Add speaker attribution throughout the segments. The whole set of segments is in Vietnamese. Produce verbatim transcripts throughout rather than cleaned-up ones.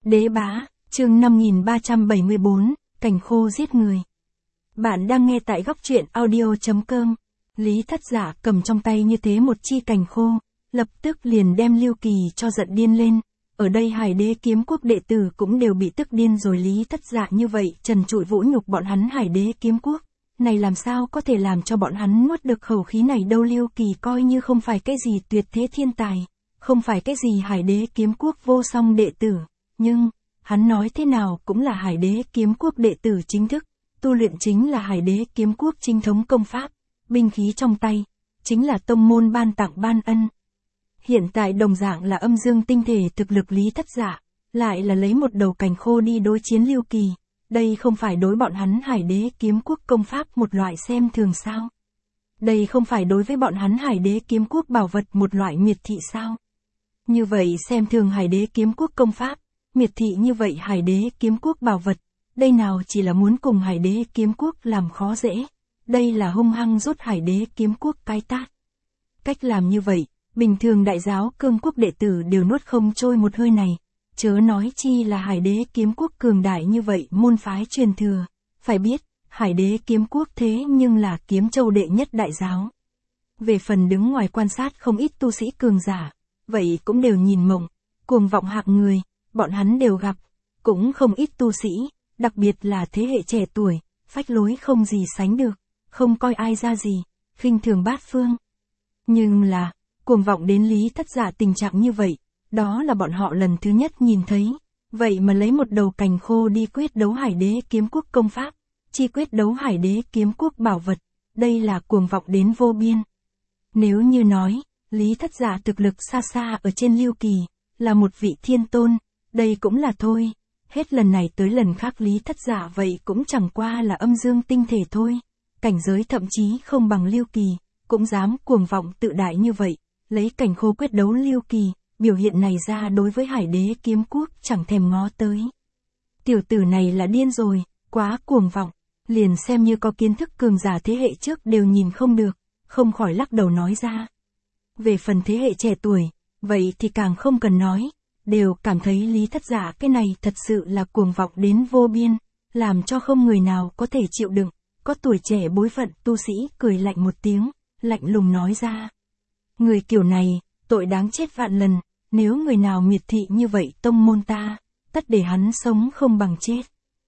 Speaker 1: Đế bá, chương năm nghìn ba trăm bảy mươi bốn, Cành khô giết người. Bạn đang nghe tại góc truyện audio chấm com. Lý Thất Dạ cầm trong tay như thế một chi cành khô, lập tức liền đem Lưu Kỳ cho giận điên lên. Ở đây Hải Đế Kiếm Quốc đệ tử cũng đều bị tức điên rồi. Lý Thất Dạ như vậy trần trụi vũ nhục bọn hắn Hải Đế Kiếm Quốc, này làm sao có thể làm cho bọn hắn nuốt được khẩu khí này đâu. Lưu Kỳ coi như không phải cái gì tuyệt thế thiên tài, không phải cái gì Hải Đế Kiếm Quốc vô song đệ tử, nhưng hắn nói thế nào cũng là Hải Đế Kiếm Quốc đệ tử chính thức, tu luyện chính là Hải Đế Kiếm Quốc chính thống công pháp, binh khí trong tay chính là tông môn ban tặng ban ân. Hiện tại đồng dạng là âm dương tinh thể thực lực Lý Thất Dạ, lại là lấy một đầu cành khô đi đối chiến Lưu Kỳ, đây không phải đối bọn hắn Hải Đế Kiếm Quốc công pháp một loại xem thường sao? Đây không phải đối với bọn hắn Hải Đế Kiếm Quốc bảo vật một loại miệt thị sao? Như vậy xem thường Hải Đế Kiếm Quốc công pháp, miệt thị như vậy Hải Đế Kiếm Quốc bảo vật, đây nào chỉ là muốn cùng Hải Đế Kiếm Quốc làm khó dễ, đây là hung hăng rút Hải Đế Kiếm Quốc cái tát. Cách làm như vậy, bình thường đại giáo cương quốc đệ tử đều nuốt không trôi một hơi này, chớ nói chi là Hải Đế Kiếm Quốc cường đại như vậy môn phái truyền thừa. Phải biết, Hải Đế Kiếm Quốc thế nhưng là Kiếm Châu đệ nhất đại giáo. Về phần đứng ngoài quan sát không ít tu sĩ cường giả, vậy cũng đều nhìn mộng, cuồng vọng hạng người, bọn hắn đều gặp, cũng không ít tu sĩ, đặc biệt là thế hệ trẻ tuổi, phách lối không gì sánh được, không coi ai ra gì, khinh thường bát phương. Nhưng là, cuồng vọng đến Lý Thất Dạ tình trạng như vậy, đó là bọn họ lần thứ nhất nhìn thấy, vậy mà lấy một đầu cành khô đi quyết đấu Hải Đế Kiếm Quốc công pháp, chi quyết đấu Hải Đế Kiếm Quốc bảo vật, đây là cuồng vọng đến vô biên. Nếu như nói, Lý Thất Dạ thực lực xa xa ở trên Lưu Kỳ, là một vị thiên tôn, đây cũng là thôi, hết lần này tới lần khác Lý Thất Dạ vậy cũng chẳng qua là âm dương tinh thể thôi, cảnh giới thậm chí không bằng Lưu Kỳ, cũng dám cuồng vọng tự đại như vậy, lấy cành khô quyết đấu Lưu Kỳ, biểu hiện này ra đối với Hải Đế Kiếm Quốc chẳng thèm ngó tới. Tiểu tử này là điên rồi, quá cuồng vọng, liền xem như có kiến thức cường giả thế hệ trước đều nhìn không được, không khỏi lắc đầu nói ra. Về phần thế hệ trẻ tuổi, vậy thì càng không cần nói, đều cảm thấy Lý Thất Dạ cái này thật sự là cuồng vọng đến vô biên, làm cho không người nào có thể chịu đựng. Có tuổi trẻ bối phận tu sĩ cười lạnh một tiếng, lạnh lùng nói ra. Người kiểu này, tội đáng chết vạn lần, nếu người nào miệt thị như vậy tông môn ta, tất để hắn sống không bằng chết.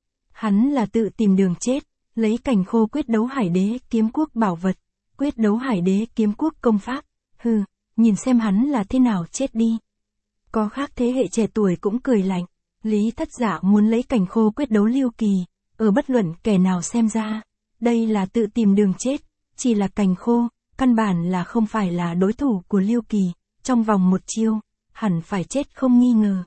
Speaker 1: Hắn là tự tìm đường chết, lấy cành khô quyết đấu Hải Đế Kiếm Quốc bảo vật, quyết đấu Hải Đế Kiếm Quốc công pháp, hừ, nhìn xem hắn là thế nào chết đi. Có khác thế hệ trẻ tuổi cũng cười lạnh, Lý Thất Dạ muốn lấy cành khô quyết đấu Lưu Kỳ, ở bất luận kẻ nào xem ra, đây là tự tìm đường chết, chỉ là cành khô, căn bản là không phải là đối thủ của Lưu Kỳ, trong vòng một chiêu, hẳn phải chết không nghi ngờ.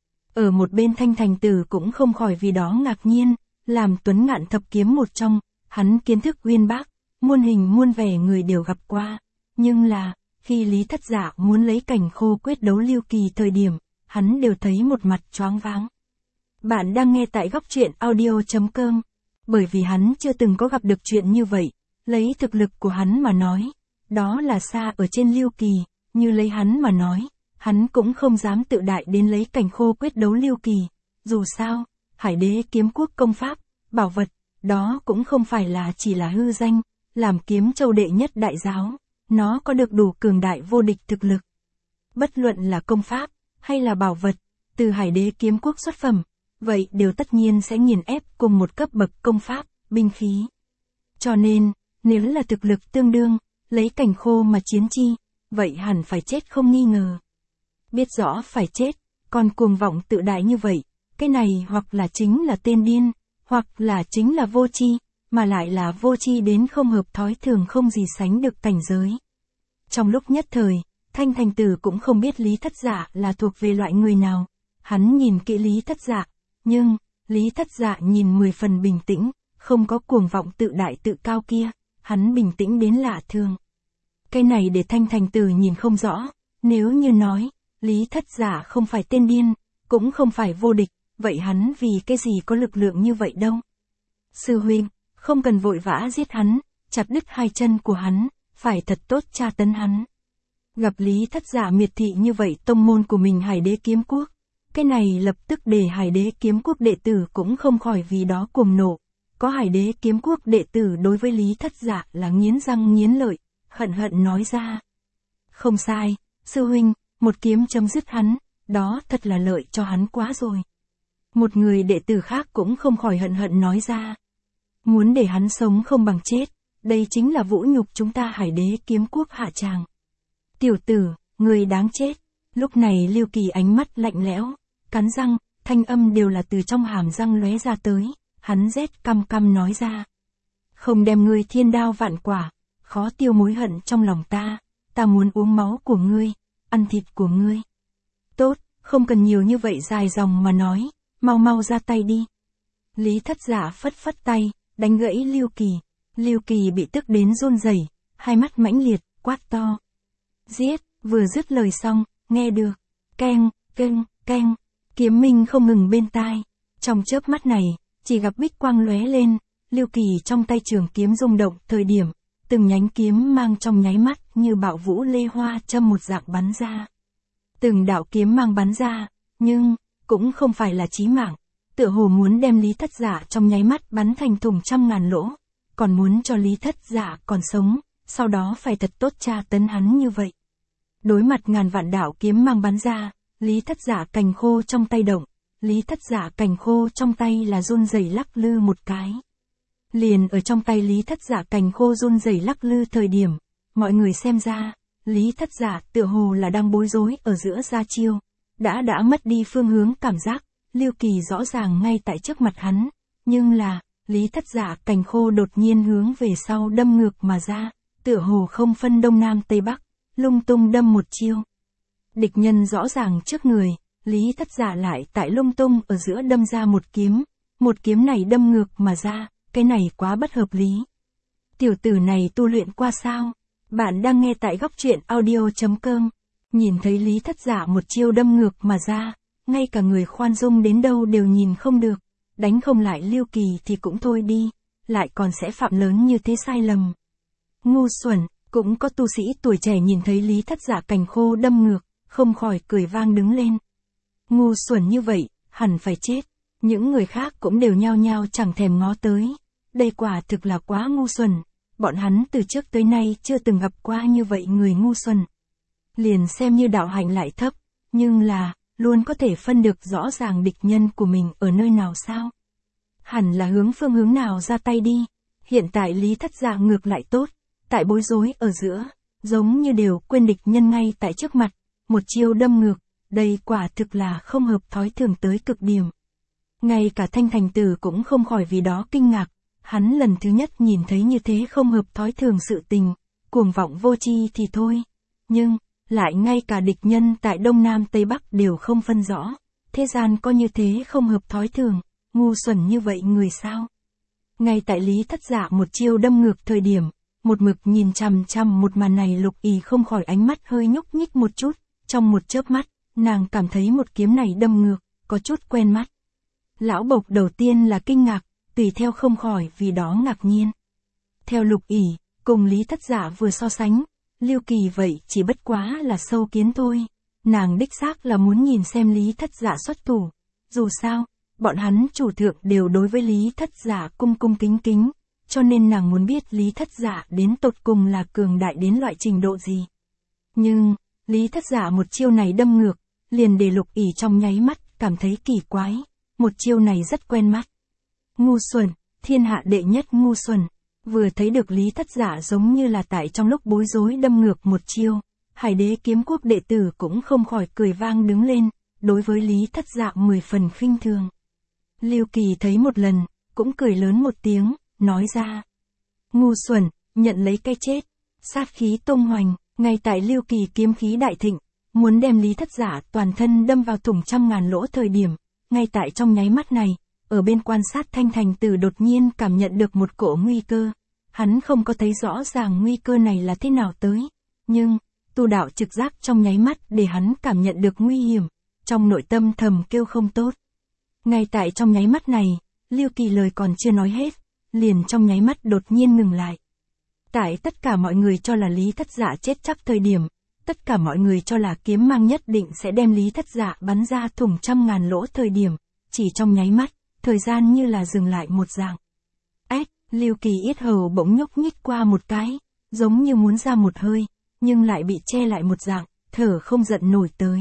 Speaker 1: Ở một bên Thanh Thành Tử cũng không khỏi vì đó ngạc nhiên, làm Tuấn Ngạn thập kiếm một trong, hắn kiến thức uyên bác, muôn hình muôn vẻ người đều gặp qua, nhưng là, khi Lý Thất Dạ muốn lấy cành khô quyết đấu Lưu Kỳ thời điểm, hắn đều thấy một mặt choáng váng. Bạn đang nghe tại góc truyện audio chấm com, bởi vì hắn chưa từng có gặp được chuyện như vậy, lấy thực lực của hắn mà nói, đó là xa ở trên Lưu Kỳ, như lấy hắn mà nói, hắn cũng không dám tự đại đến lấy cành khô quyết đấu Lưu Kỳ, dù sao, Hải Đế Kiếm Quốc công pháp, bảo vật, đó cũng không phải là chỉ là hư danh, làm Kiếm Châu đệ nhất đại giáo, nó có được đủ cường đại vô địch thực lực. Bất luận là công pháp, hay là bảo vật, từ Hải Đế Kiếm Quốc xuất phẩm, vậy đều tất nhiên sẽ nghiền ép cùng một cấp bậc công pháp, binh khí. Cho nên, nếu là thực lực tương đương, lấy cành khô mà chiến chi, vậy hẳn phải chết không nghi ngờ. Biết rõ phải chết, còn cuồng vọng tự đại như vậy, cái này hoặc là chính là tên điên, hoặc là chính là vô tri, mà lại là vô tri đến không hợp thói thường không gì sánh được cảnh giới. Trong lúc nhất thời, Thanh Thành Tử cũng không biết Lý Thất Dạ là thuộc về loại người nào, hắn nhìn kỹ Lý Thất Dạ, nhưng, Lý Thất Dạ nhìn mười phần bình tĩnh, không có cuồng vọng tự đại tự cao kia, hắn bình tĩnh đến lạ thường. Cái này để Thanh Thành Tử nhìn không rõ, nếu như nói, Lý Thất Dạ không phải tên điên, cũng không phải vô địch, vậy hắn vì cái gì có lực lượng như vậy đâu. Sư huynh, không cần vội vã giết hắn, chặt đứt hai chân của hắn, phải thật tốt tra tấn hắn. Gặp Lý Thất Dạ miệt thị như vậy tông môn của mình Hải Đế Kiếm Quốc, Cái này lập tức để Hải Đế Kiếm Quốc đệ tử cũng không khỏi vì đó cuồng nộ. Có Hải Đế Kiếm Quốc đệ tử đối với Lý Thất Dạ là nghiến răng nghiến lợi, hận hận nói ra. Không sai, sư huynh, một kiếm chấm dứt hắn, đó thật là lợi cho hắn quá rồi. Một người đệ tử khác cũng không khỏi hận hận nói ra. Muốn để hắn sống không bằng chết, đây chính là vũ nhục chúng ta Hải Đế Kiếm Quốc hạ tràng. Tiểu tử, người đáng chết. Lúc này Lưu Kỳ ánh mắt lạnh lẽo, cắn răng, thanh âm đều là từ trong hàm răng lóe ra tới, hắn rét căm căm nói ra. Không đem ngươi thiên đao vạn quả, khó tiêu mối hận trong lòng ta, ta muốn uống máu của ngươi, ăn thịt của ngươi. Tốt, không cần nhiều như vậy dài dòng mà nói, mau mau ra tay đi. Lý Thất Dạ phất phất tay, đánh gãy Lưu Kỳ. Lưu Kỳ bị tức đến run rẩy, hai mắt mãnh liệt, quát to. Giết, vừa dứt lời xong, nghe được. Keng, keng, keng, kiếm minh không ngừng bên tai. Trong chớp mắt này, chỉ gặp bích quang lóe lên, Lưu Kỳ trong tay trường kiếm rung động thời điểm, từng nhánh kiếm mang trong nháy mắt như bạo vũ lê hoa châm một dạng bắn ra. Từng đạo kiếm mang bắn ra, nhưng, cũng không phải là chí mạng, tựa hồ muốn đem Lý Thất Dạ trong nháy mắt bắn thành thùng trăm ngàn lỗ, còn muốn cho Lý Thất Dạ còn sống, sau đó phải thật tốt tra tấn hắn như vậy. Đối mặt ngàn vạn đạo kiếm mang bắn ra, Lý Thất Dạ cành khô trong tay động, Lý Thất Dạ cành khô trong tay là run rẩy lắc lư một cái. Liền ở trong tay Lý Thất Dạ cành khô run rẩy lắc lư thời điểm, mọi người xem ra, Lý Thất Dạ tựa hồ là đang bối rối ở giữa ra chiêu, đã đã mất đi phương hướng cảm giác, Lưu Kỳ rõ ràng ngay tại trước mặt hắn, nhưng là, Lý Thất Dạ cành khô đột nhiên hướng về sau đâm ngược mà ra, tựa hồ không phân đông nam tây bắc, lung tung đâm một chiêu. Địch nhân rõ ràng trước người, Lý Thất Dạ lại tại lung tung ở giữa đâm ra một kiếm, một kiếm này đâm ngược mà ra, cái này quá bất hợp lý. Tiểu tử này tu luyện qua sao? Bạn đang nghe tại góc truyện audio chấm com. Nhìn thấy Lý Thất Dạ một chiêu đâm ngược mà ra, ngay cả người khoan dung đến đâu đều nhìn không được, đánh không lại Lưu Kỳ thì cũng thôi đi, lại còn sẽ phạm lớn như thế sai lầm. Ngu xuẩn, cũng có tu sĩ tuổi trẻ nhìn thấy Lý Thất Dạ cành khô đâm ngược, không khỏi cười vang đứng lên. Ngu xuẩn như vậy, hẳn phải chết. Những người khác cũng đều nhao nhao chẳng thèm ngó tới. Đây quả thực là quá ngu xuẩn. Bọn hắn từ trước tới nay chưa từng gặp qua như vậy người ngu xuẩn. Liền xem như đạo hạnh lại thấp, nhưng là, luôn có thể phân được rõ ràng địch nhân của mình ở nơi nào sao? Hẳn là hướng phương hướng nào ra tay đi. Hiện tại Lý Thất Dạ ngược lại tốt, tại bối rối ở giữa, giống như đều quên địch nhân ngay tại trước mặt, một chiêu đâm ngược, đây quả thực là không hợp thói thường tới cực điểm. Ngay cả Thanh Thành Tử cũng không khỏi vì đó kinh ngạc, hắn lần thứ nhất nhìn thấy như thế không hợp thói thường sự tình, cuồng vọng vô tri thì thôi, nhưng, lại ngay cả địch nhân tại Đông Nam Tây Bắc đều không phân rõ, thế gian có như thế không hợp thói thường, ngu xuẩn như vậy người sao? Ngay tại Lý Thất Dạ một chiêu đâm ngược thời điểm, một mực nhìn chằm chằm một màn này Lục Ỷ không khỏi ánh mắt hơi nhúc nhích một chút, trong một chớp mắt, nàng cảm thấy một kiếm này đâm ngược, có chút quen mắt. Lão Bộc đầu tiên là kinh ngạc, tùy theo không khỏi vì đó ngạc nhiên. Theo Lục Ỷ, cùng Lý Thất Dạ vừa so sánh, Lưu Kỳ vậy chỉ bất quá là sâu kiến thôi. Nàng đích xác là muốn nhìn xem Lý Thất Dạ xuất thủ. Dù sao, bọn hắn chủ thượng đều đối với Lý Thất Dạ cung cung kính kính, cho nên nàng muốn biết Lý Thất Dạ đến tột cùng là cường đại đến loại trình độ gì. Nhưng, Lý Thất Dạ một chiêu này đâm ngược, liền để Lục Ỷ trong nháy mắt cảm thấy kỳ quái, một chiêu này rất quen mắt. Ngu xuẩn, thiên hạ đệ nhất ngu xuẩn. Vừa thấy được Lý Thất Dạ giống như là tại trong lúc bối rối đâm ngược một chiêu, Hải Đế Kiếm Quốc đệ tử cũng không khỏi cười vang đứng lên, đối với Lý Thất Dạ mười phần khinh thường. Lưu Kỳ thấy một lần, cũng cười lớn một tiếng, nói ra. Ngu xuẩn, nhận lấy cái chết. Sát khí tung hoành, ngay tại Lưu Kỳ kiếm khí đại thịnh, muốn đem Lý Thất Dạ toàn thân đâm vào thủng trăm ngàn lỗ thời điểm, ngay tại trong nháy mắt này, ở bên quan sát Thanh Thành Tử đột nhiên cảm nhận được một cỗ nguy cơ. Hắn không có thấy rõ ràng nguy cơ này là thế nào tới, nhưng, tu đạo trực giác trong nháy mắt để hắn cảm nhận được nguy hiểm, trong nội tâm thầm kêu không tốt. Ngay tại trong nháy mắt này, Lưu Kỳ lời còn chưa nói hết, liền trong nháy mắt đột nhiên ngừng lại. Tại tất cả mọi người cho là Lý Thất Dạ chết chắc thời điểm, tất cả mọi người cho là kiếm mang nhất định sẽ đem Lý Thất Dạ bắn ra thủng trăm ngàn lỗ thời điểm, chỉ trong nháy mắt, thời gian như là dừng lại một dạng. Ếch, Lưu Kỳ yết hầu bỗng nhúc nhích qua một cái, giống như muốn ra một hơi, nhưng lại bị che lại một dạng, thở không giận nổi tới.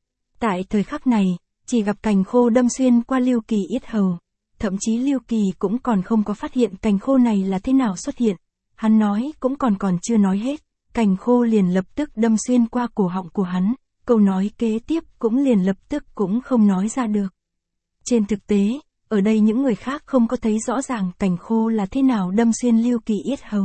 Speaker 1: Tại thời khắc này, chỉ gặp cành khô đâm xuyên qua Lưu Kỳ yết hầu, thậm chí Lưu Kỳ cũng còn không có phát hiện cành khô này là thế nào xuất hiện. Hắn nói cũng còn còn chưa nói hết, cành khô liền lập tức đâm xuyên qua cổ họng của hắn, câu nói kế tiếp cũng liền lập tức cũng không nói ra được. Trên thực tế, ở đây những người khác không có thấy rõ ràng cành khô là thế nào đâm xuyên Lưu Kỳ yết hầu.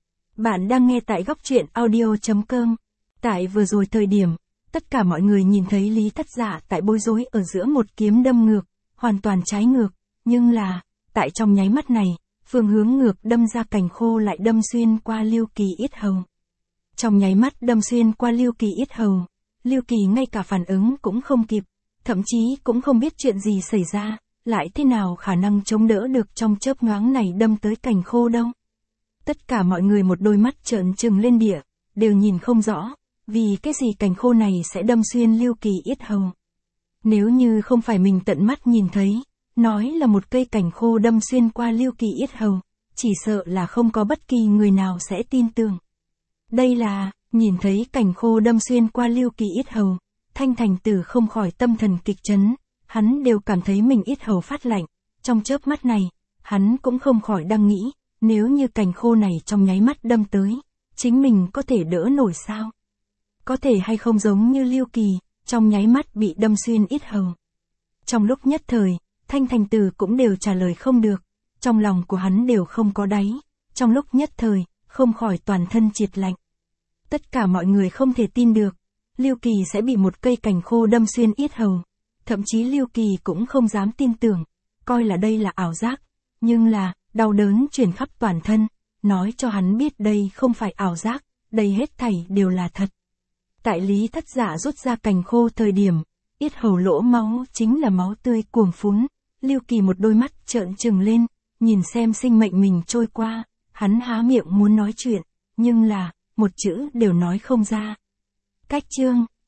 Speaker 1: Bạn đang nghe tại góc truyện audio chấm com. Tại vừa rồi thời điểm, tất cả mọi người nhìn thấy Lý Thất Dạ tại bối rối ở giữa một kiếm đâm ngược, hoàn toàn trái ngược, nhưng là, tại trong nháy mắt này, phương hướng ngược đâm ra cành khô lại đâm xuyên qua Lưu Kỳ yết hầu. Trong nháy mắt đâm xuyên qua Lưu Kỳ yết hầu, Lưu Kỳ ngay cả phản ứng cũng không kịp, thậm chí cũng không biết chuyện gì xảy ra, lại thế nào khả năng chống đỡ được trong chớp nhoáng này đâm tới cành khô đâu. Tất cả mọi người một đôi mắt trợn trừng lên địa, đều nhìn không rõ, vì cái gì cành khô này sẽ đâm xuyên Lưu Kỳ yết hầu. Nếu như không phải mình tận mắt nhìn thấy, nói là một cây cành khô đâm xuyên qua Lưu Kỳ yết hầu, chỉ sợ là không có bất kỳ người nào sẽ tin tưởng. Đây là, nhìn thấy cành khô đâm xuyên qua Lưu Kỳ yết hầu, Thanh Thành Tử không khỏi tâm thần kịch chấn, hắn đều cảm thấy mình yết hầu phát lạnh, trong chớp mắt này, hắn cũng không khỏi đang nghĩ, nếu như cành khô này trong nháy mắt đâm tới, chính mình có thể đỡ nổi sao? Có thể hay không giống như Lưu Kỳ, trong nháy mắt bị đâm xuyên yết hầu. Trong lúc nhất thời, Thanh Thành Tử cũng đều trả lời không được, trong lòng của hắn đều không có đáy, trong lúc nhất thời, không khỏi toàn thân triệt lạnh. Tất cả mọi người không thể tin được, Lưu Kỳ sẽ bị một cây cành khô đâm xuyên yết hầu, thậm chí Lưu Kỳ cũng không dám tin tưởng, coi là đây là ảo giác, nhưng là, đau đớn truyền khắp toàn thân, nói cho hắn biết đây không phải ảo giác, đây hết thảy đều là thật. Tại Lý Thất Dạ rút ra cành khô thời điểm, yết hầu lỗ máu chính là máu tươi cuồng phún, Lưu Kỳ một đôi mắt trợn trừng lên, nhìn xem sinh mệnh mình trôi qua, hắn há miệng muốn nói chuyện, nhưng là, một chữ đều nói không ra. Cách chương